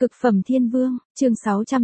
Cực phẩm thiên vương, chương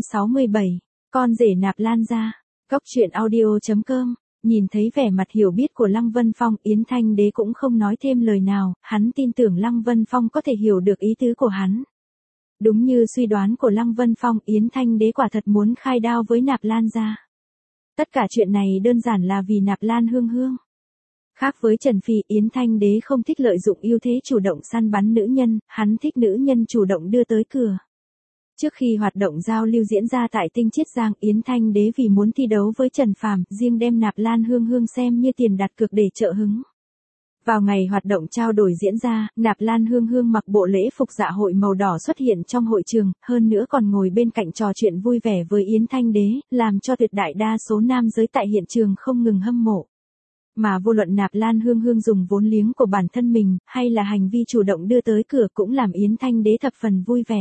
667, con rể nạp lan ra. Cóc truyện audio.com, nhìn thấy vẻ mặt hiểu biết của Lăng Vân Phong, Yến Thanh Đế cũng không nói thêm lời nào, hắn tin tưởng Lăng Vân Phong có thể hiểu được ý tứ của hắn. Đúng như suy đoán của Lăng Vân Phong, Yến Thanh Đế quả thật muốn khai đao với nạp lan ra. Tất cả chuyện này đơn giản là vì nạp lan hương hương. Khác với Trần Phi, Yến Thanh Đế không thích lợi dụng ưu thế chủ động săn bắn nữ nhân, hắn thích nữ nhân chủ động đưa tới cửa. Trước khi hoạt động giao lưu diễn ra tại Tinh Chiết Giang, Yến Thanh Đế vì muốn thi đấu với Trần Phàm, riêng đem nạp lan hương hương xem như tiền đặt cược để trợ hứng. Vào ngày hoạt động trao đổi diễn ra, nạp lan hương hương mặc bộ lễ phục dạ hội màu đỏ xuất hiện trong hội trường, hơn nữa còn ngồi bên cạnh trò chuyện vui vẻ với Yến Thanh Đế, làm cho tuyệt đại đa số nam giới tại hiện trường không ngừng hâm mộ. Mà vô luận nạp lan hương hương dùng vốn liếng của bản thân mình, hay là hành vi chủ động đưa tới cửa cũng làm Yến Thanh Đế thập phần vui vẻ.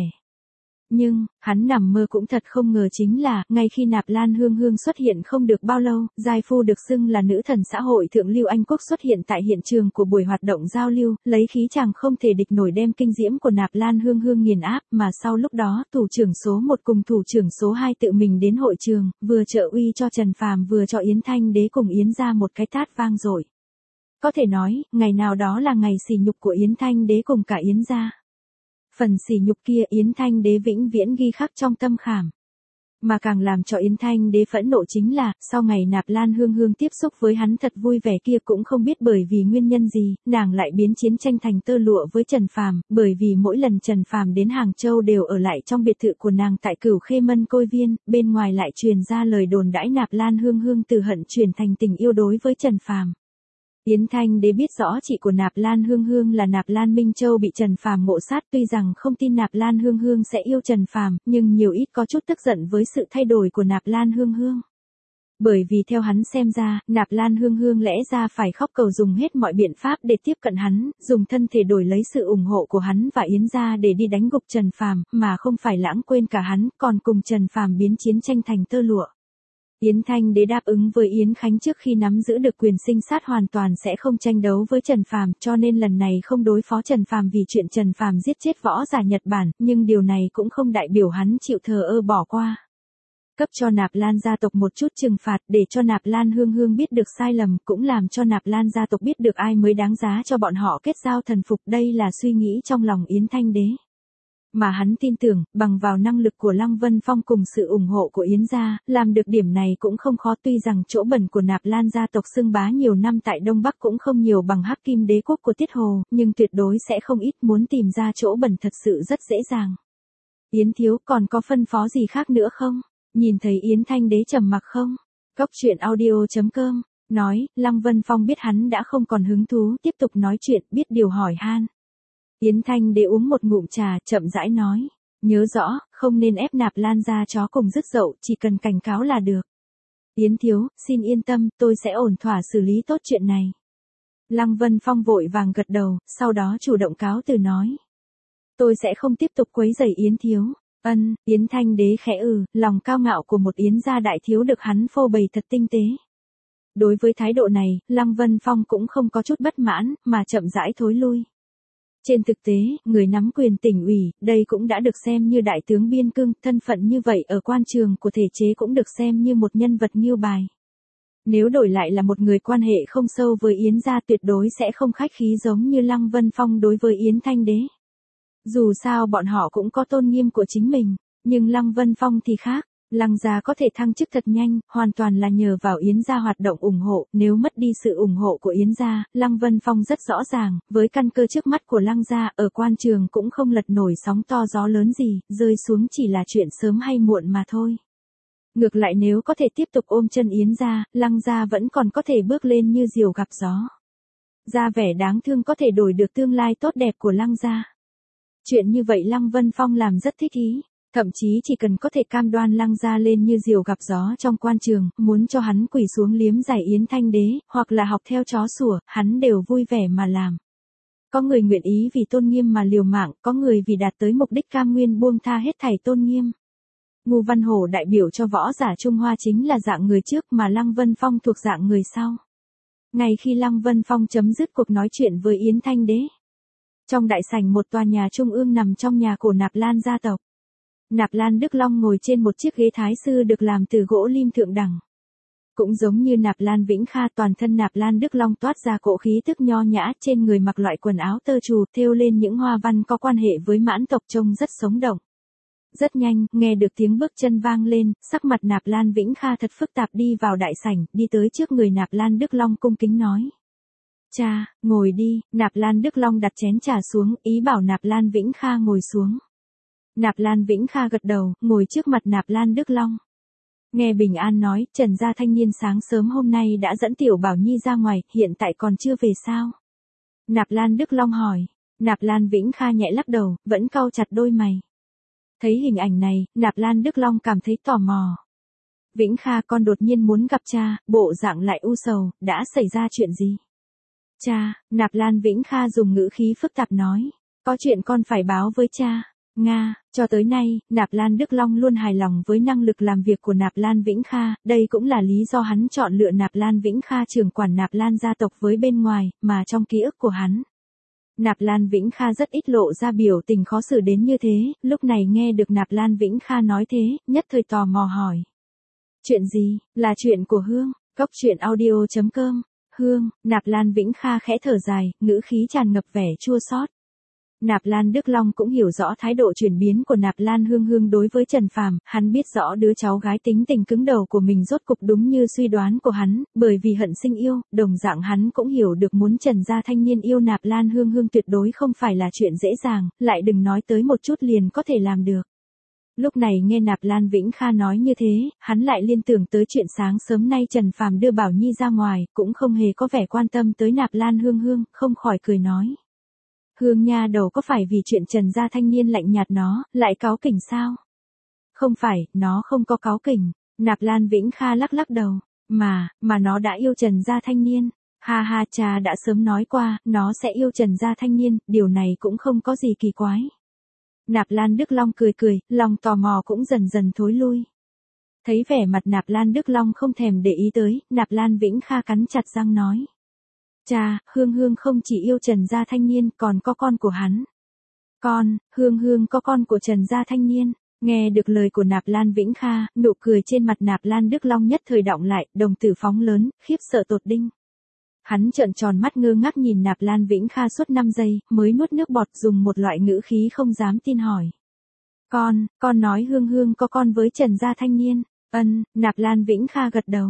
Nhưng, hắn nằm mơ cũng thật không ngờ chính là, ngay khi nạp lan hương hương xuất hiện không được bao lâu, giai phu được xưng là nữ thần xã hội thượng Lưu Anh Quốc xuất hiện tại hiện trường của buổi hoạt động giao lưu, lấy khí chàng không thể địch nổi đem kinh diễm của nạp lan hương hương nghiền áp, mà sau lúc đó, thủ trưởng số 1 cùng thủ trưởng số 2 tự mình đến hội trường, vừa trợ uy cho Trần Phàm vừa cho Yến Thanh Đế cùng Yến ra một cái tát vang dội. Có thể nói, ngày nào đó là ngày sỉ nhục của Yến Thanh Đế cùng cả Yến gia. Phần sỉ nhục kia Yến Thanh Đế vĩnh viễn ghi khắc trong tâm khảm. Mà càng làm cho Yến Thanh Đế phẫn nộ chính là, sau ngày nạp lan hương hương tiếp xúc với hắn thật vui vẻ kia cũng không biết bởi vì nguyên nhân gì, nàng lại biến chiến tranh thành tơ lụa với Trần Phàm, bởi vì mỗi lần Trần Phàm đến Hàng Châu đều ở lại trong biệt thự của nàng tại Cửu Khê Mân Côi Viên, bên ngoài lại truyền ra lời đồn đãi nạp lan hương hương từ hận chuyển thành tình yêu đối với Trần Phàm. Yến Thanh Đế biết rõ chị của nạp lan hương hương là nạp lan Minh Châu bị Trần Phàm ngộ sát, tuy rằng không tin nạp lan hương hương sẽ yêu Trần Phàm, nhưng nhiều ít có chút tức giận với sự thay đổi của nạp lan hương hương. Bởi vì theo hắn xem ra, nạp lan hương hương lẽ ra phải khóc cầu dùng hết mọi biện pháp để tiếp cận hắn, dùng thân thể đổi lấy sự ủng hộ của hắn và Yến gia để đi đánh gục Trần Phàm, mà không phải lãng quên cả hắn, còn cùng Trần Phàm biến chiến tranh thành tơ lụa. Yến Thanh Đế đáp ứng với Yến Khánh trước khi nắm giữ được quyền sinh sát hoàn toàn sẽ không tranh đấu với Trần Phàm, cho nên lần này không đối phó Trần Phàm vì chuyện Trần Phàm giết chết võ giả Nhật Bản, nhưng điều này cũng không đại biểu hắn chịu thờ ơ bỏ qua. Cấp cho nạp lan gia tộc một chút trừng phạt để cho nạp lan hương hương biết được sai lầm, cũng làm cho nạp lan gia tộc biết được ai mới đáng giá cho bọn họ kết giao thần phục, đây là suy nghĩ trong lòng Yến Thanh Đế. Mà hắn tin tưởng, bằng vào năng lực của Lăng Vân Phong cùng sự ủng hộ của Yến gia, làm được điểm này cũng không khó, tuy rằng chỗ bẩn của nạp lan gia tộc xưng bá nhiều năm tại Đông Bắc cũng không nhiều bằng Hắc Kim Đế quốc của Tiết Hồ, nhưng tuyệt đối sẽ không ít, muốn tìm ra chỗ bẩn thật sự rất dễ dàng. Yến thiếu còn có phân phó gì khác nữa không? Nhìn thấy Yến Thanh Đế trầm mặc không? Cóc truyện audio.com, nói, Lăng Vân Phong biết hắn đã không còn hứng thú, tiếp tục nói chuyện, biết điều hỏi han. Yến Thanh Đế uống một ngụm trà, chậm rãi nói, nhớ rõ, không nên ép nạp lan ra chó cùng rứt dậu, chỉ cần cảnh cáo là được. Yến thiếu, xin yên tâm, tôi sẽ ổn thỏa xử lý tốt chuyện này. Lăng Vân Phong vội vàng gật đầu, sau đó chủ động cáo từ nói. Tôi sẽ không tiếp tục quấy rầy Yến thiếu. Yến Thanh Đế khẽ lòng cao ngạo của một Yến gia đại thiếu được hắn phô bày thật tinh tế. Đối với thái độ này, Lăng Vân Phong cũng không có chút bất mãn, mà chậm rãi thối lui. Trên thực tế, người nắm quyền tỉnh ủy, đây cũng đã được xem như đại tướng biên cương, thân phận như vậy ở quan trường của thể chế cũng được xem như một nhân vật nghiêu bài. Nếu đổi lại là một người quan hệ không sâu với Yến gia tuyệt đối sẽ không khách khí giống như Lăng Vân Phong đối với Yến Thanh Đế. Dù sao bọn họ cũng có tôn nghiêm của chính mình, nhưng Lăng Vân Phong thì khác. Lăng gia có thể thăng chức thật nhanh, hoàn toàn là nhờ vào Yến gia hoạt động ủng hộ, nếu mất đi sự ủng hộ của Yến gia, Lăng Vân Phong rất rõ ràng, với căn cơ trước mắt của Lăng gia, ở quan trường cũng không lật nổi sóng to gió lớn gì, rơi xuống chỉ là chuyện sớm hay muộn mà thôi. Ngược lại nếu có thể tiếp tục ôm chân Yến gia, Lăng gia vẫn còn có thể bước lên như diều gặp gió. Ra vẻ đáng thương có thể đổi được tương lai tốt đẹp của Lăng gia. Chuyện như vậy Lăng Vân Phong làm rất thích ý. Thậm chí chỉ cần có thể cam đoan Lăng gia lên như diều gặp gió trong quan trường, muốn cho hắn quỳ xuống liếm giải Yến Thanh Đế, hoặc là học theo chó sủa, hắn đều vui vẻ mà làm. Có người nguyện ý vì tôn nghiêm mà liều mạng, có người vì đạt tới mục đích cam nguyên buông tha hết thảy tôn nghiêm. Ngô Văn Hổ đại biểu cho võ giả Trung Hoa chính là dạng người trước mà Lăng Vân Phong thuộc dạng người sau. Ngay khi Lăng Vân Phong chấm dứt cuộc nói chuyện với Yến Thanh Đế, trong đại sảnh một tòa nhà trung ương nằm trong nhà của nạp lan gia tộc. Nạp Lan Đức Long ngồi trên một chiếc ghế thái sư được làm từ gỗ lim thượng đẳng. Cũng giống như Nạp Lan Vĩnh Kha, toàn thân Nạp Lan Đức Long toát ra cỗ khí tức nho nhã, trên người mặc loại quần áo tơ trù thêu lên những hoa văn có quan hệ với mãn tộc, trông rất sống động. Rất nhanh, nghe được tiếng bước chân vang lên, sắc mặt Nạp Lan Vĩnh Kha thật phức tạp, đi vào đại sảnh, đi tới trước người Nạp Lan Đức Long cung kính nói. Cha, ngồi đi. Nạp Lan Đức Long đặt chén trà xuống, ý bảo Nạp Lan Vĩnh Kha ngồi xuống. Nạp Lan Vĩnh Kha gật đầu, ngồi trước mặt Nạp Lan Đức Long. Nghe Bình An nói, Trần gia thanh niên sáng sớm hôm nay đã dẫn Tiểu Bảo Nhi ra ngoài, hiện tại còn chưa về sao? Nạp Lan Đức Long hỏi. Nạp Lan Vĩnh Kha nhẹ lắc đầu, vẫn cau chặt đôi mày. Thấy hình ảnh này, Nạp Lan Đức Long cảm thấy tò mò. Vĩnh Kha, con đột nhiên muốn gặp cha, bộ dạng lại u sầu, đã xảy ra chuyện gì? Cha, Nạp Lan Vĩnh Kha dùng ngữ khí phức tạp nói. Có chuyện con phải báo với cha. Nga, cho tới nay, Nạp Lan Đức Long luôn hài lòng với năng lực làm việc của Nạp Lan Vĩnh Kha, đây cũng là lý do hắn chọn lựa Nạp Lan Vĩnh Kha trưởng quản Nạp Lan gia tộc với bên ngoài, mà trong ký ức của hắn. Nạp Lan Vĩnh Kha rất ít lộ ra biểu tình khó xử đến như thế, lúc này nghe được Nạp Lan Vĩnh Kha nói thế, nhất thời tò mò hỏi. Chuyện gì? Là chuyện của Hương. Cốc truyện audio.com. Hương. Nạp Lan Vĩnh Kha khẽ thở dài, ngữ khí tràn ngập vẻ chua xót. Nạp Lan Đức Long cũng hiểu rõ thái độ chuyển biến của Nạp Lan Hương đối với Trần Phàm, hắn biết rõ đứa cháu gái tính tình cứng đầu của mình rốt cục đúng như suy đoán của hắn, bởi vì hận sinh yêu, đồng dạng hắn cũng hiểu được muốn Trần gia thanh niên yêu Nạp Lan Hương tuyệt đối không phải là chuyện dễ dàng, lại đừng nói tới một chút liền có thể làm được. Lúc này nghe Nạp Lan Vĩnh Kha nói như thế, hắn lại liên tưởng tới chuyện sáng sớm nay Trần Phàm đưa Bảo Nhi ra ngoài, cũng không hề có vẻ quan tâm tới Nạp Lan Hương, không khỏi cười nói. Hương nha đầu, có phải vì chuyện Trần gia thanh niên lạnh nhạt nó, lại cáu kỉnh sao? Không phải, nó không có cáu kỉnh. Nạp Lan Vĩnh Kha lắc đầu. Mà nó đã yêu Trần gia thanh niên. Ha ha, cha đã sớm nói qua, nó sẽ yêu Trần gia thanh niên, điều này cũng không có gì kỳ quái. Nạp Lan Đức Long cười, lòng tò mò cũng dần dần thối lui. Thấy vẻ mặt Nạp Lan Đức Long không thèm để ý tới, Nạp Lan Vĩnh Kha cắn chặt răng nói. Cha, Hương không chỉ yêu Trần gia thanh niên, còn có con của hắn. Con, Hương có con của Trần gia thanh niên. Nghe được lời của Nạp Lan Vĩnh Kha, nụ cười trên mặt Nạp Lan Đức Long nhất thời đọng lại, đồng tử phóng lớn, khiếp sợ tột đinh. Hắn trợn tròn mắt ngơ ngác nhìn Nạp Lan Vĩnh Kha suốt 5 giây, mới nuốt nước bọt, dùng một loại ngữ khí không dám tin hỏi. Con nói Hương có con với Trần gia thanh niên. Nạp Lan Vĩnh Kha gật đầu.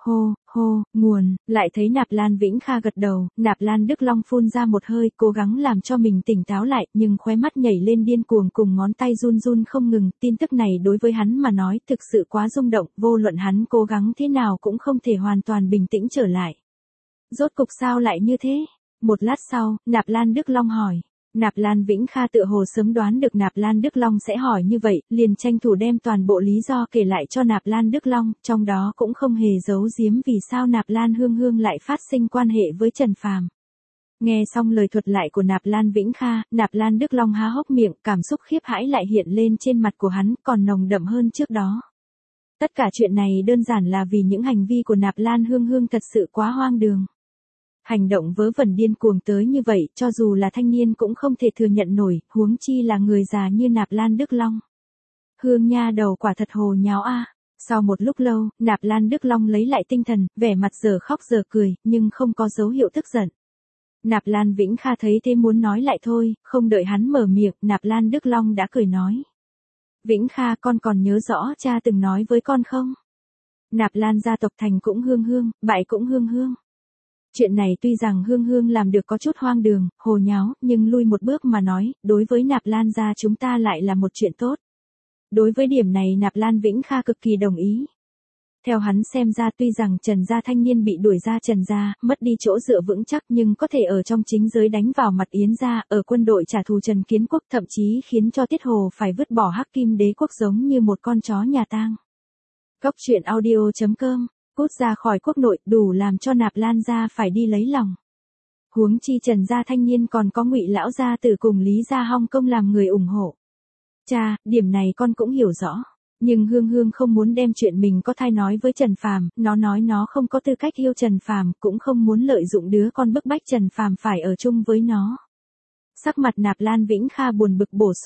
Hô, nguồn, lại thấy Nạp Lan Vĩnh Kha gật đầu, Nạp Lan Đức Long phun ra một hơi, cố gắng làm cho mình tỉnh táo lại, nhưng khóe mắt nhảy lên điên cuồng, cùng ngón tay run không ngừng, tin tức này đối với hắn mà nói thực sự quá rung động, vô luận hắn cố gắng thế nào cũng không thể hoàn toàn bình tĩnh trở lại. Rốt cục sao lại như thế? Một lát sau, Nạp Lan Đức Long hỏi. Nạp Lan Vĩnh Kha tựa hồ sớm đoán được Nạp Lan Đức Long sẽ hỏi như vậy, liền tranh thủ đem toàn bộ lý do kể lại cho Nạp Lan Đức Long, trong đó cũng không hề giấu giếm vì sao Nạp Lan Hương lại phát sinh quan hệ với Trần Phàm. Nghe xong lời thuật lại của Nạp Lan Vĩnh Kha, Nạp Lan Đức Long há hốc miệng, cảm xúc khiếp hãi lại hiện lên trên mặt của hắn, còn nồng đậm hơn trước đó. Tất cả chuyện này đơn giản là vì những hành vi của Nạp Lan Hương thật sự quá hoang đường. Hành động vớ vẩn điên cuồng tới như vậy, cho dù là thanh niên cũng không thể thừa nhận nổi, huống chi là người già như Nạp Lan Đức Long. Hương nha đầu quả thật hồ nháo a. Sau một lúc lâu, Nạp Lan Đức Long lấy lại tinh thần, vẻ mặt giờ khóc giờ cười, nhưng không có dấu hiệu tức giận. Nạp Lan Vĩnh Kha thấy thế muốn nói lại thôi, không đợi hắn mở miệng, Nạp Lan Đức Long đã cười nói. Vĩnh Kha, con còn nhớ rõ cha từng nói với con không? Nạp Lan gia tộc thành cũng Hương, bại cũng Hương. Chuyện này tuy rằng Hương làm được có chút hoang đường, hồ nháo, nhưng lui một bước mà nói, đối với Nạp Lan gia chúng ta lại là một chuyện tốt. Đối với điểm này Nạp Lan Vĩnh Kha cực kỳ đồng ý. Theo hắn xem ra tuy rằng Trần gia thanh niên bị đuổi ra Trần gia, mất đi chỗ dựa vững chắc nhưng có thể ở trong chính giới đánh vào mặt Yến gia, ở quân đội trả thù Trần Kiến Quốc, thậm chí khiến cho Tiết Hồ phải vứt bỏ Hắc Kim Đế quốc giống như một con chó nhà tang. Cốc truyện audio.com. Cút ra khỏi quốc nội, đủ làm cho Nạp Lan gia phải đi lấy lòng. Huống chi Trần gia thanh niên còn có Ngụy lão gia tử cùng Lý gia Hong Công làm người ủng hộ. Cha, điểm này con cũng hiểu rõ. Nhưng Hương không muốn đem chuyện mình có thai nói với Trần Phàm, nó nói nó không có tư cách yêu Trần Phàm, cũng không muốn lợi dụng đứa con bức bách Trần Phàm phải ở chung với nó. Sắc mặt Nạp Lan Vĩnh Kha buồn bực bổ sung.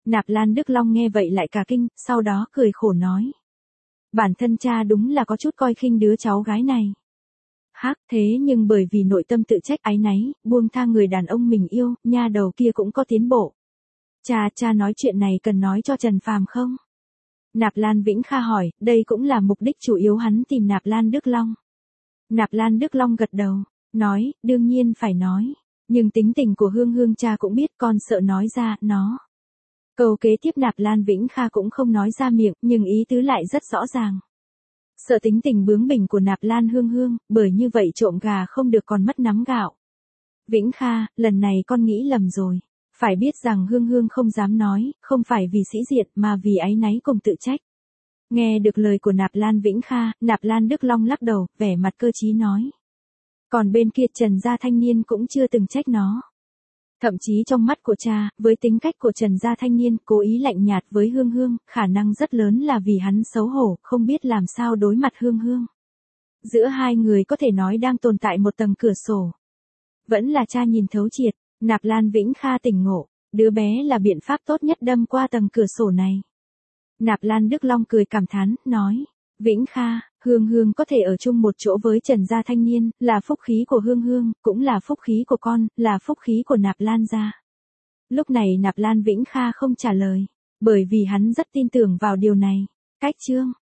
Nạp Lan Đức Long nghe vậy lại cả kinh, sau đó cười khổ nói. Bản thân cha đúng là có chút coi khinh đứa cháu gái này. Hắc, thế nhưng bởi vì nội tâm tự trách áy náy, buông tha người đàn ông mình yêu, nha đầu kia cũng có tiến bộ. Cha nói chuyện này cần nói cho Trần Phàm không? Nạp Lan Vĩnh Kha hỏi, đây cũng là mục đích chủ yếu hắn tìm Nạp Lan Đức Long. Nạp Lan Đức Long gật đầu, nói, đương nhiên phải nói. Nhưng tính tình của Hương Hương cha cũng biết, con sợ nói ra, nó. Câu kế tiếp Nạp Lan Vĩnh Kha cũng không nói ra miệng, nhưng ý tứ lại rất rõ ràng. Sợ tính tình bướng bỉnh của Nạp Lan Hương Hương, bởi như vậy trộm gà không được còn mất nắm gạo. Vĩnh Kha, lần này con nghĩ lầm rồi. Phải biết rằng Hương Hương không dám nói, không phải vì sĩ diện mà vì áy náy cùng tự trách. Nghe được lời của Nạp Lan Vĩnh Kha, Nạp Lan Đức Long lắc đầu, vẻ mặt cơ trí nói. Còn bên kia Trần gia thanh niên cũng chưa từng trách nó. Thậm chí trong mắt của cha, với tính cách của Trần gia thanh niên cố ý lạnh nhạt với Hương Hương, khả năng rất lớn là vì hắn xấu hổ, không biết làm sao đối mặt Hương Hương. Giữa hai người có thể nói đang tồn tại một tầng cửa sổ. Vẫn là cha nhìn thấu triệt, Nạp Lan Vĩnh Kha tỉnh ngộ, đứa bé là biện pháp tốt nhất đâm qua tầng cửa sổ này. Nạp Lan Đức Long cười cảm thán, nói, Vĩnh Kha, Hương Hương có thể ở chung một chỗ với Trần gia thanh niên, là phúc khí của Hương Hương, cũng là phúc khí của con, là phúc khí của Nạp Lan gia. Lúc này Nạp Lan Vĩnh Kha không trả lời, bởi vì hắn rất tin tưởng vào điều này. Cách chương